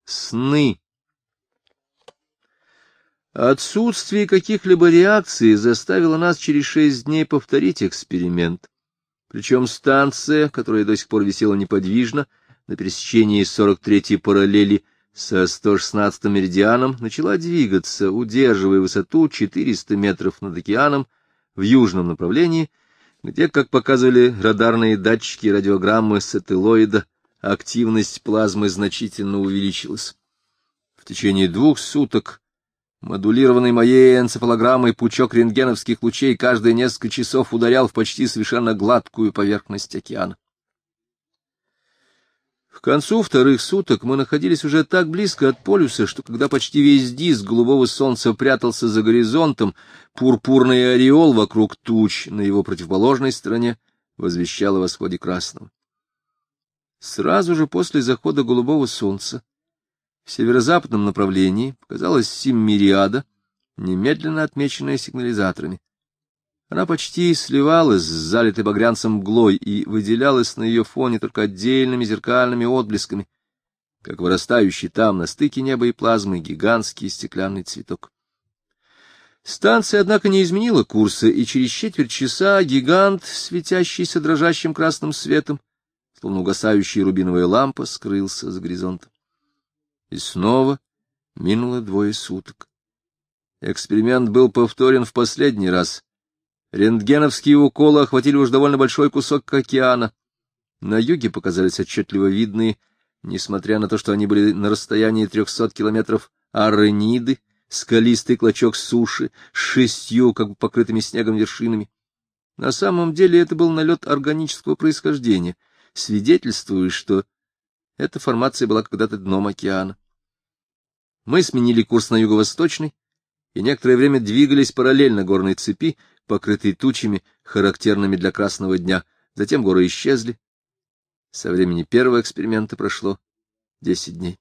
Сны. Отсутствие каких-либо реакций заставило нас через 6 дней повторить эксперимент. Причем станция, которая до сих пор висела неподвижно, на пересечении 43-й параллели со 116-м меридианом, начала двигаться, удерживая высоту 400 метров над океаном в южном направлении, где, как показывали радарные датчики и радиограммы сателлоида, активность плазмы значительно увеличилась. В течение 2 суток модулированный моей энцефалограммой пучок рентгеновских лучей каждые несколько часов ударял в почти совершенно гладкую поверхность океана. К концу 2 суток мы находились уже так близко от полюса, что когда почти весь диск голубого солнца прятался за горизонтом, пурпурный ореол вокруг туч на его противоположной стороне возвещал о восходе красного. Сразу же после захода голубого солнца в северо-западном направлении показалась Симмериада, немедленно отмеченная сигнализаторами. Она почти сливалась с залитой багрянцем мглой и выделялась на ее фоне только отдельными зеркальными отблесками, как вырастающий там на стыке неба и плазмы гигантский стеклянный цветок. Станция, однако, не изменила курса, и через четверть часа гигант, светящийся дрожащим красным светом, словно угасающая рубиновая лампа, скрылся за горизонтом. И снова минуло 2 суток. Эксперимент был повторен в последний раз. Рентгеновские уколы охватили уж довольно большой кусок океана. На юге показались отчетливо видные, несмотря на то, что они были на расстоянии 300 километров, Арениды, скалистый клочок суши с 6 как бы покрытыми снегом вершинами. На самом деле это был налет органического происхождения, свидетельствуя, что эта формация была когда-то дном океана. Мы сменили курс на юго-восточный и некоторое время двигались параллельно горной цепи, покрытой тучами, характерными для красного дня. Затем горы исчезли. Со времени первого эксперимента прошло 10 дней.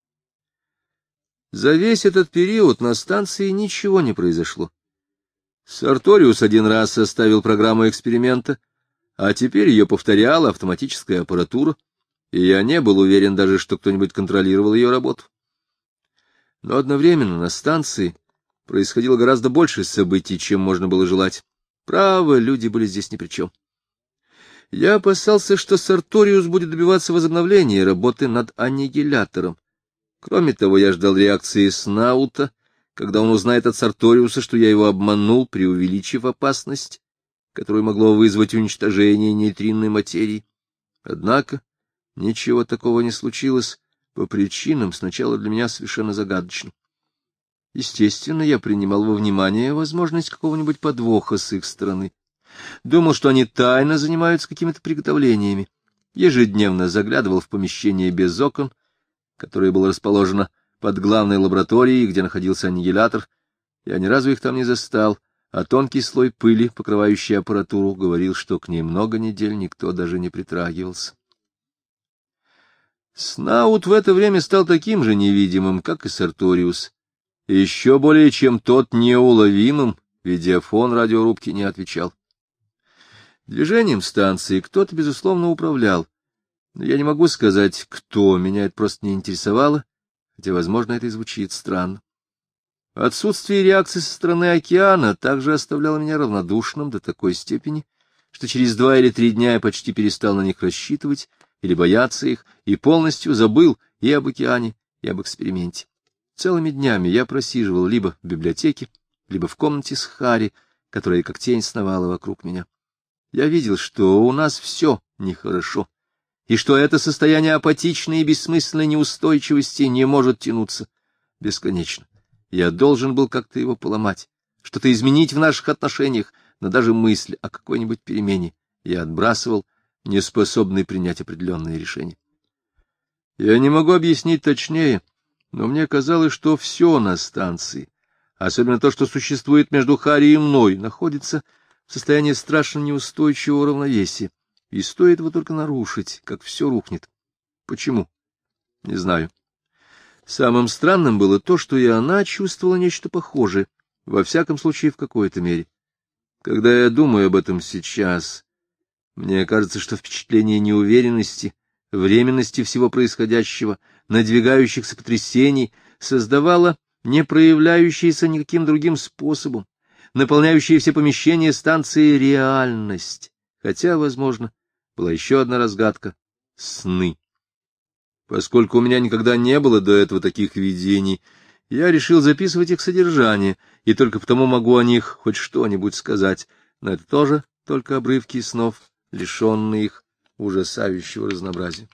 За весь этот период на станции ничего не произошло. Сарториус 1 раз составил программу эксперимента, а теперь ее повторяла автоматическая аппаратура, и я не был уверен даже, что кто-нибудь контролировал ее работу. Но одновременно на станции происходило гораздо больше событий, чем можно было желать. Право, люди были здесь ни при чем. Я опасался, что Сарториус будет добиваться возобновления работы над аннигилятором. Кроме того, я ждал реакции Снаута, когда он узнает от Сарториуса, что я его обманул, преувеличив опасность, которую могло вызвать уничтожение нейтринной материи. Однако ничего такого не случилось по причинам, сначала для меня совершенно загадочным. Естественно, я принимал во внимание возможность какого-нибудь подвоха с их стороны. Думал, что они тайно занимаются какими-то приготовлениями. Ежедневно заглядывал в помещение без окон, которое было расположено под главной лабораторией, где находился аннигилятор. Я ни разу их там не застал, а тонкий слой пыли, покрывающий аппаратуру, говорил, что к ней много недель никто даже не притрагивался. Снаут в это время стал таким же невидимым, как и Сарториус. Еще более, чем тот, неуловимым, видеофон радиорубки не отвечал. Движением станции кто-то, безусловно, управлял. Но я не могу сказать, кто, меня это просто не интересовало, хотя, возможно, это и звучит странно. Отсутствие реакции со стороны океана также оставляло меня равнодушным до такой степени, что через 2 или 3 дня я почти перестал на них рассчитывать или бояться их, и полностью забыл и об океане, и об эксперименте. Целыми днями я просиживал либо в библиотеке, либо в комнате с Харри, которая как тень сновала вокруг меня. Я видел, что у нас все нехорошо, и что это состояние апатичной и бессмысленной неустойчивости не может тянуться бесконечно. Я должен был как-то его поломать, что-то изменить в наших отношениях, но даже мысль о какой-нибудь перемене я отбрасывал, неспособный принять определенные решения. Я не могу объяснить точнее, но мне казалось, что все на станции, особенно то, что существует между Харри и мной, находится в состоянии страшно неустойчивого равновесия, и стоит его только нарушить, как все рухнет. Почему? Не знаю. Самым странным было то, что и она чувствовала нечто похожее, во всяком случае в какой-то мере. Когда я думаю об этом сейчас, мне кажется, что впечатление неуверенности, временности всего происходящего, надвигающихся потрясений, создавала не проявляющаяся никаким другим способом, наполняющая все помещения станции реальность, хотя, возможно, была еще одна разгадка — сны. Поскольку у меня никогда не было до этого таких видений, я решил записывать их содержание, и только потому могу о них хоть что-нибудь сказать, но это тоже только обрывки снов, лишенные их ужасающего разнообразия.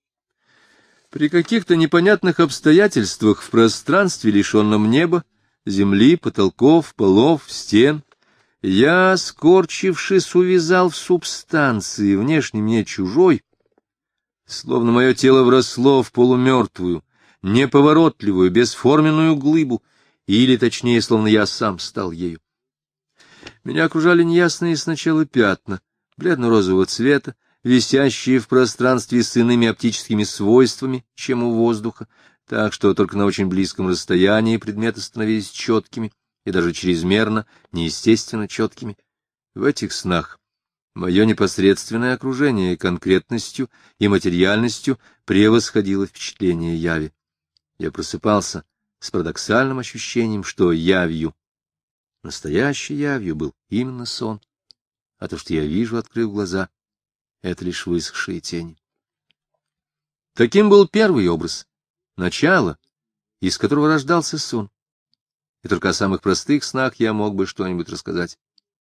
При каких-то непонятных обстоятельствах в пространстве, лишенном неба, земли, потолков, полов, стен, я, скорчившись, увязал в субстанции, внешне мне чужой, словно мое тело вросло в полумертвую, неповоротливую, бесформенную глыбу, или, точнее, словно я сам стал ею. Меня окружали неясные сначала пятна, бледно-розового цвета, висящие в пространстве с иными оптическими свойствами, чем у воздуха, так что только на очень близком расстоянии предметы становились четкими и даже чрезмерно, неестественно четкими. В этих снах мое непосредственное окружение конкретностью и материальностью превосходило впечатление яви. Я просыпался с парадоксальным ощущением, что явью, настоящей явью, был именно сон, а то, что я вижу, открыв глаза, это лишь высохшие тени. Таким был первый образ, начало, из которого рождался сон. И только о самых простых снах я мог бы что-нибудь рассказать.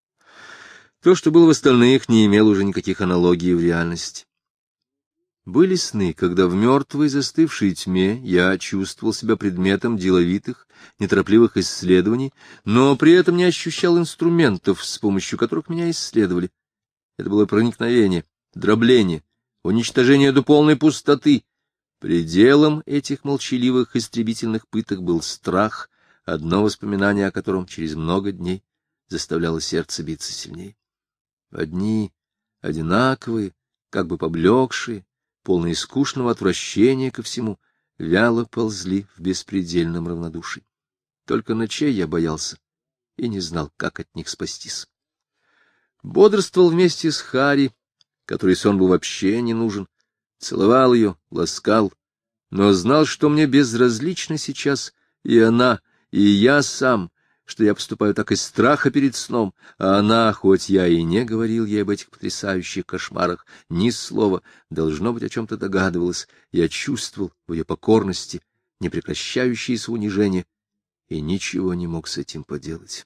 То, что было в остальных, не имело уже никаких аналогий в реальности. Были сны, когда в мертвой застывшей тьме я чувствовал себя предметом деловитых, неторопливых исследований, но при этом не ощущал инструментов, с помощью которых меня исследовали. Это было проникновение, дробление, уничтожение до полной пустоты. Пределом этих молчаливых истребительных пыток был страх, одно воспоминание о котором через много дней заставляло сердце биться сильнее. Одни, одинаковые, как бы поблекшие, полные скучного отвращения ко всему, вяло ползли в беспредельном равнодушии. Только ночей я боялся и не знал, как от них спастись. Бодрствовал вместе с Хари, который сон был вообще не нужен, целовал ее, ласкал, но знал, что мне безразлична сейчас и она, и я сам, что я поступаю так из страха перед сном, а она, хоть я и не говорил ей об этих потрясающих кошмарах, ни слова, должно быть, о чем-то догадывалась, я чувствовал в ее покорности непрекращающееся унижение и ничего не мог с этим поделать.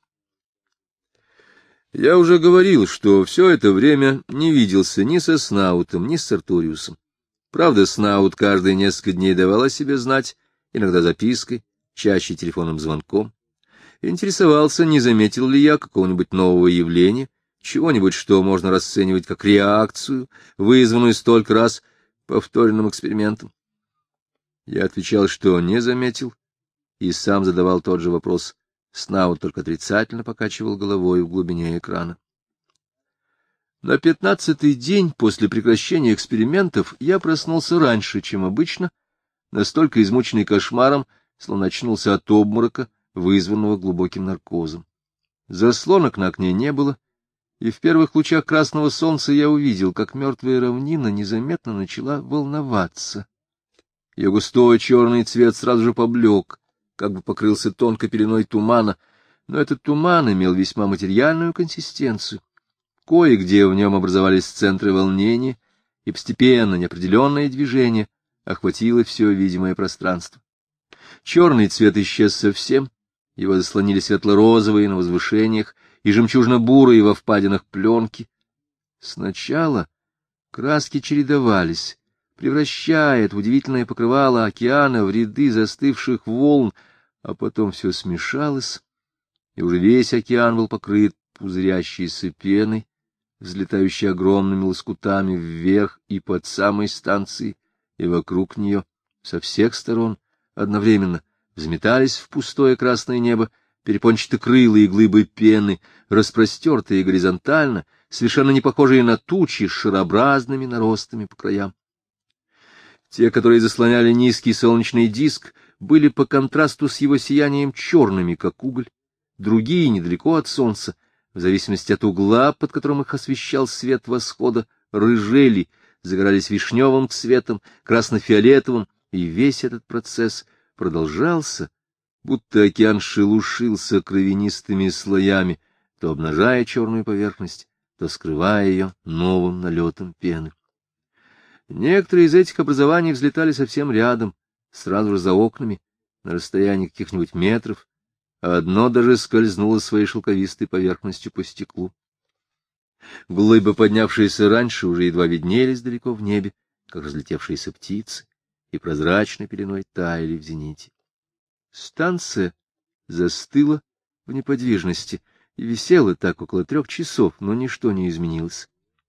Я уже говорил, что все это время не виделся ни со Снаутом, ни с Арториусом. Правда, Снаут каждые несколько дней давал о себе знать, иногда запиской, чаще телефонным звонком. Интересовался, не заметил ли я какого-нибудь нового явления, чего-нибудь, что можно расценивать как реакцию, вызванную столько раз повторенным экспериментом. Я отвечал, что не заметил, и сам задавал тот же вопрос. Снаут только отрицательно покачивал головой в глубине экрана. На 15-й день после прекращения экспериментов я проснулся раньше, чем обычно, настолько измученный кошмаром, словно очнулся от обморока, вызванного глубоким наркозом. Заслонок на окне не было, и в первых лучах красного солнца я увидел, как мертвая равнина незаметно начала волноваться. Ее густой черный цвет сразу же поблек, как бы покрылся тонкой пеленой тумана, но этот туман имел весьма материальную консистенцию. Кое-где в нем образовались центры волнения, и постепенно неопределенное движение охватило все видимое пространство. Черный цвет исчез совсем, его заслонили светло-розовые на возвышениях и жемчужно-бурые во впадинах пленки. Сначала краски чередовались, превращая это удивительное покрывало океана в ряды застывших волн, а потом все смешалось, и уже весь океан был покрыт пузырящейся пеной, взлетающей огромными лоскутами вверх и под самой станцией, и вокруг нее, со всех сторон, одновременно взметались в пустое красное небо перепончатокрылые глыбы пены, распростертые горизонтально, совершенно не похожие на тучи, с шарообразными наростами по краям. Те, которые заслоняли низкий солнечный диск, были по контрасту с его сиянием черными, как уголь, другие, недалеко от солнца, в зависимости от угла, под которым их освещал свет восхода, рыжели, загорались вишневым цветом, красно-фиолетовым, и весь этот процесс продолжался, будто океан шелушился кровянистыми слоями, то обнажая черную поверхность, то скрывая ее новым налетом пены. Некоторые из этих образований взлетали совсем рядом, сразу же за окнами, на расстоянии каких-нибудь метров, а одно даже скользнуло своей шелковистой поверхностью по стеклу. Глыбы, поднявшиеся раньше, уже едва виднелись далеко в небе, как разлетевшиеся птицы, и прозрачной пеленой таяли в зените. Станция застыла в неподвижности и висела так около 3 часов, но ничто не изменилось.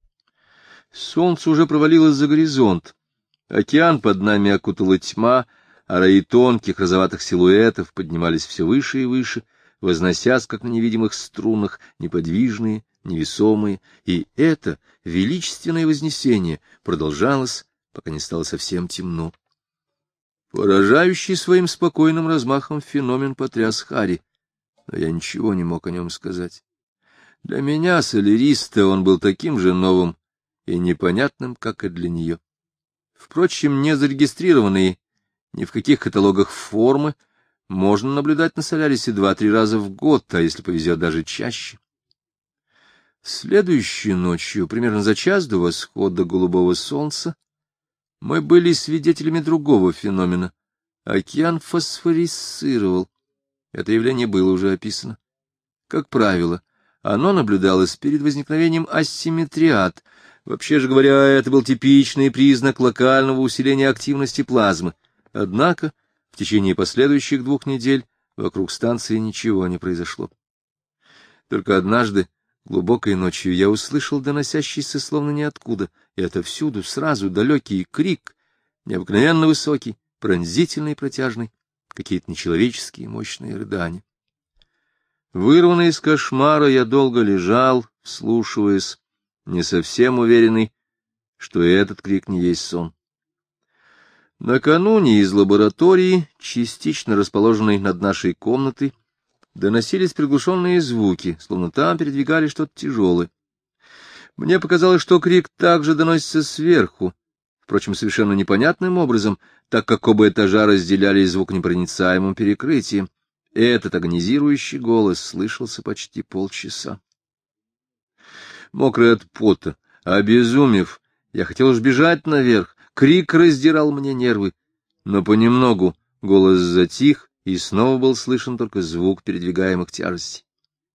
Солнце уже провалилось за горизонт, океан под нами окутала тьма, а раи тонких розоватых силуэтов поднимались все выше и выше, возносясь, как на невидимых струнах, неподвижные, невесомые, и это величественное вознесение продолжалось, пока не стало совсем темно. Поражающий своим спокойным размахом феномен потряс Харри, но я ничего не мог о нем сказать. Для меня, соляриста, он был таким же новым и непонятным, как и для нее. Впрочем, не зарегистрированные ни в каких каталогах формы можно наблюдать на Солярисе 2-3 раза в год, а если повезет, даже чаще. Следующей ночью, примерно за час до восхода голубого солнца, мы были свидетелями другого феномена. Океан фосфорисцировал. Это явление было уже описано. Как правило, оно наблюдалось перед возникновением асимметриад. Вообще же говоря, это был типичный признак локального усиления активности плазмы. Однако в течение последующих 2 недель вокруг станции ничего не произошло. Только однажды, глубокой ночью, я услышал доносящийся словно ниоткуда, и отовсюду сразу далекий крик, необыкновенно высокий, пронзительный и протяжный, какие-то нечеловеческие мощные рыдания. Вырванный из кошмара, я долго лежал, вслушиваясь, не совсем уверенный, что этот крик не есть сон. Накануне из лаборатории, частично расположенной над нашей комнатой, доносились приглушенные звуки, словно там передвигали что-то тяжелое. Мне показалось, что крик также доносится сверху, впрочем, совершенно непонятным образом, так как оба этажа разделялись звуконепроницаемым перекрытием. Этот агонизирующий голос слышался почти полчаса. Мокрый от пота, обезумев, я хотел уж бежать наверх, крик раздирал мне нервы, но понемногу голос затих, и снова был слышен только звук передвигаемых тяжестей.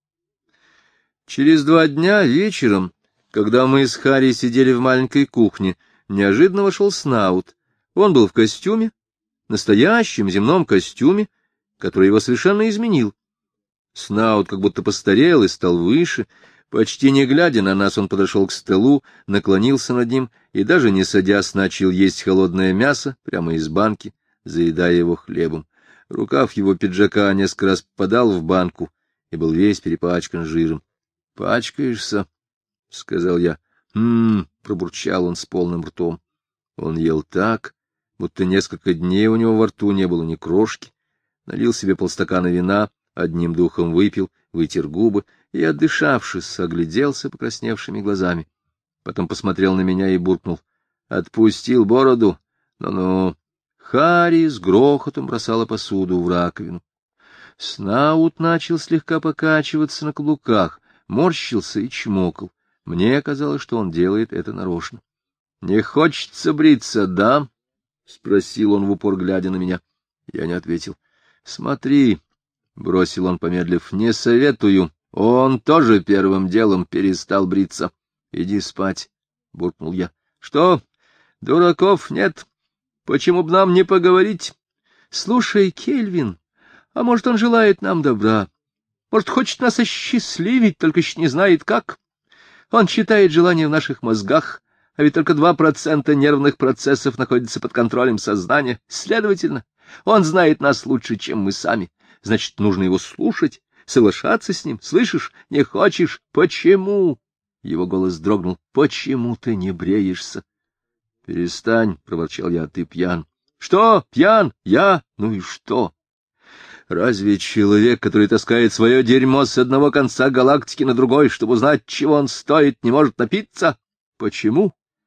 Через 2 дня вечером, когда мы с Харри сидели в маленькой кухне, неожиданно вошел Снаут. Он был в костюме, настоящем земном костюме, который его совершенно изменил. Снаут как будто постарел и стал выше. Почти не глядя на нас, он подошел к столу, наклонился над ним и, даже не садясь, начал есть холодное мясо прямо из банки, заедая его хлебом. Рукав его пиджака несколько раз попадал в банку и был весь перепачкан жиром. — Пачкаешься? — сказал я. — пробурчал он с полным ртом. Он ел так, будто несколько дней у него во рту не было ни крошки. Налил себе полстакана вина, одним духом выпил, вытер губы и, отдышавшись, огляделся покрасневшими глазами. Потом посмотрел на меня и буркнул. — Отпустил бороду? Ну-ну. Харри с грохотом бросала посуду в раковину. Снаут начал слегка покачиваться на каблуках, морщился и чмокал. Мне казалось, что он делает это нарочно. — Не хочется бриться, да? — спросил он в упор, глядя на меня. Я не ответил. — Смотри, — бросил он, помедлив, — не советую. Он тоже первым делом перестал бриться. — Иди спать, — буркнул я. — Что? Дураков нет? Почему бы нам не поговорить? Слушай, Кельвин, а может, он желает нам добра? Может, хочет нас осчастливить, только еще не знает как? Он читает желания в наших мозгах, а ведь только 2% нервных процессов находятся под контролем сознания. Следовательно, он знает нас лучше, чем мы сами. Значит, нужно его слушать, соглашаться с ним. Слышишь? Не хочешь? Почему? Его голос дрогнул. Почему ты не бреешься? — Перестань, — проворчал я, — ты пьян. — Что, пьян? Я? Ну и что? Разве человек, который таскает свое дерьмо с одного конца галактики на другой, чтобы узнать, чего он стоит, не может напиться? Почему?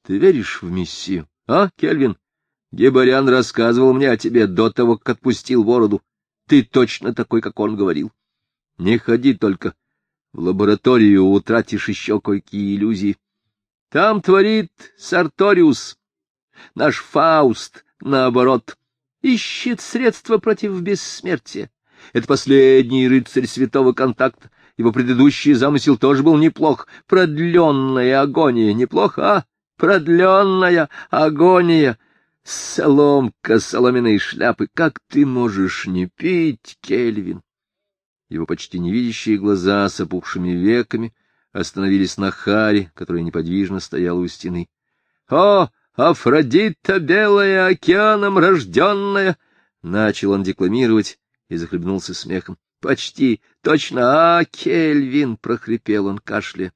Ты веришь в Мессию, а, Кельвин? Геборян рассказывал мне о тебе до того, как отпустил бороду. Ты точно такой, как он говорил. Не ходи только в лабораторию, утратишь еще кое-какие иллюзии. Там творит Сарториус, наш Фауст, наоборот, ищет средства против бессмертия. Это последний рыцарь святого контакта. Его предыдущий замысел тоже был неплох. Продленная агония. Неплохо, а? Продленная агония. Соломка, соломенные шляпы. Как ты можешь не пить, Кельвин? Его почти невидящие глаза с опухшими веками остановились на Харе, которая неподвижно стояла у стены. — О, Афродита белая, океаном рожденная! — начал он декламировать и захлебнулся смехом. — Почти точно, а, Кельвин! — прохрипел он, кашляя.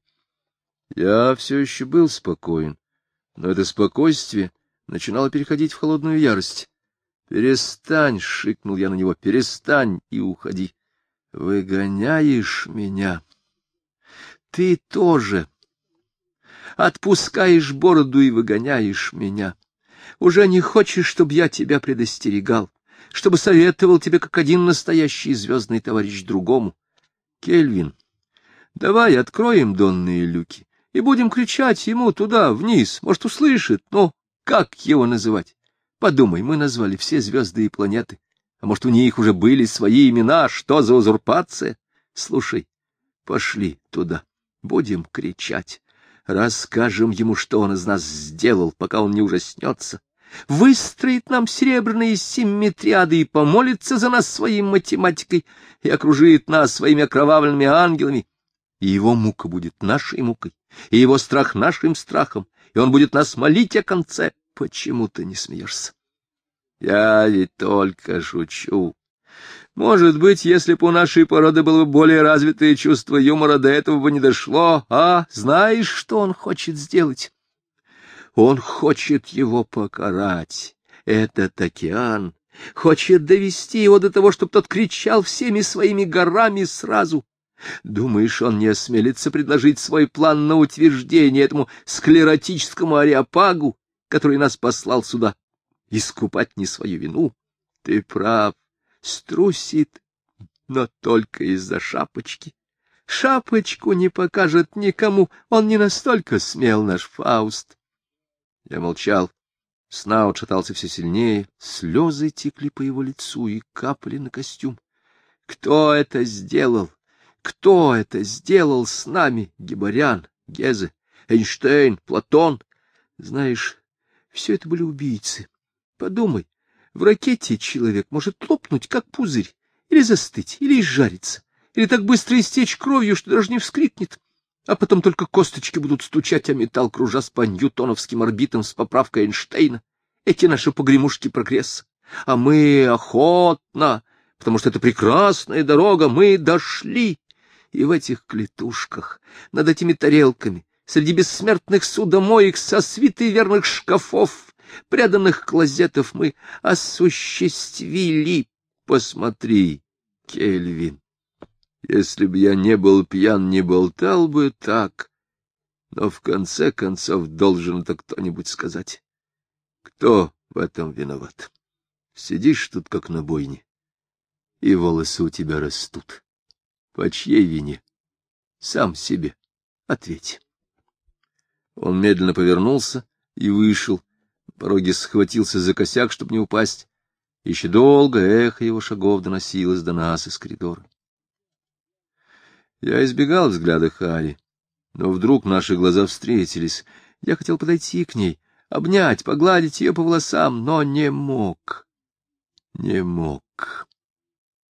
Я все еще был спокоен, но это спокойствие начинало переходить в холодную ярость. — Перестань! — шикнул я на него. — Перестань и уходи. — Выгоняешь меня. Ты тоже отпускаешь бороду и выгоняешь меня. Уже не хочешь, чтобы я тебя предостерегал, чтобы советовал тебе, как один настоящий звездный товарищ другому. Кельвин, давай откроем донные люки и будем кричать ему туда, вниз, может, услышит, но как его называть? Подумай, мы назвали все звезды и планеты, а может, у них уже были свои имена, что за узурпация? Слушай, пошли туда, будем кричать. Расскажем ему, что он из нас сделал, пока он не ужаснется. Выстроит нам серебряные симметриады и помолится за нас своей математикой и окружит нас своими окровавленными ангелами. И его мука будет нашей мукой, и его страх нашим страхом, и он будет нас молить о конце. Почему ты не смеешься? Я ведь только шучу. Может быть, если бы у нашей породы было бы более развитое чувство юмора, до этого бы не дошло. А знаешь, что он хочет сделать? Он хочет его покарать. Этот океан хочет довести его до того, чтобы тот кричал всеми своими горами сразу. Думаешь, он не осмелится предложить свой план на утверждение этому склеротическому ареопагу, который нас послал сюда, искупать не свою вину? Ты прав. Струсит, но только из-за шапочки. Шапочку не покажет никому, он не настолько смел, наш Фауст. Я молчал. Снаут шатался все сильнее, слезы текли по его лицу и капали на костюм. Кто это сделал? Кто это сделал с нами? Геборян, Гезе, Эйнштейн, Платон? Знаешь, все это были убийцы. Подумай. В ракете человек может лопнуть, как пузырь, или застыть, или изжариться, или так быстро истечь кровью, что даже не вскрикнет, а потом только косточки будут стучать о металл, кружась по ньютоновским орбитам с поправкой Эйнштейна. Эти наши погремушки прогресса. А мы охотно, потому что это прекрасная дорога, мы дошли. И в этих клетушках, над этими тарелками, среди бессмертных судомоек со свитой верных шкафов, преданных клозетов мы осуществили. Посмотри, Кельвин, если б я не был пьян, не болтал бы так, но в конце концов должен это кто-нибудь сказать. Кто в этом виноват? Сидишь тут, как на бойне, и волосы у тебя растут. По чьей вине? Сам себе ответь. Он медленно повернулся и вышел. На пороге схватился за косяк, чтобы не упасть. Еще долго эхо его шагов доносилось до нас из коридора. Я избегал взгляда Хари, но вдруг наши глаза встретились. Я хотел подойти к ней, обнять, погладить ее по волосам, но не мог. Не мог.